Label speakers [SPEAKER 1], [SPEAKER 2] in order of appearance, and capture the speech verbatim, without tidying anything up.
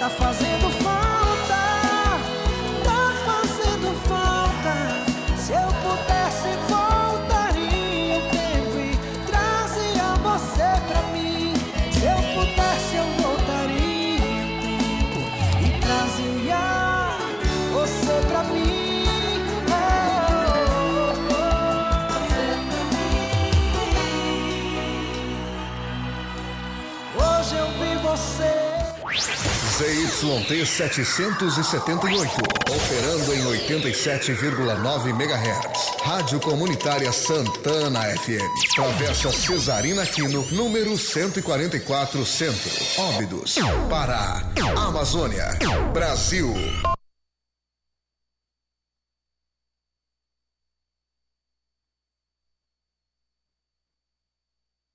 [SPEAKER 1] Tá fazendo falta, tá fazendo falta. Se eu pudesse voltaria o tempo e trazia você pra mim. Se eu pudesse eu voltaria o tempo e trazia você pra mim. Oh, oh, oh, oh. Hoje eu vi você.
[SPEAKER 2] Z Y T setecentos e setenta e oito, operando em oitenta e sete vírgula nove megahertz. Rádio Comunitária Santana F M. Travessa Cesarina Aquino, número cento e quarenta e quatro, Centro. Óbidos, Pará, Amazônia, Brasil.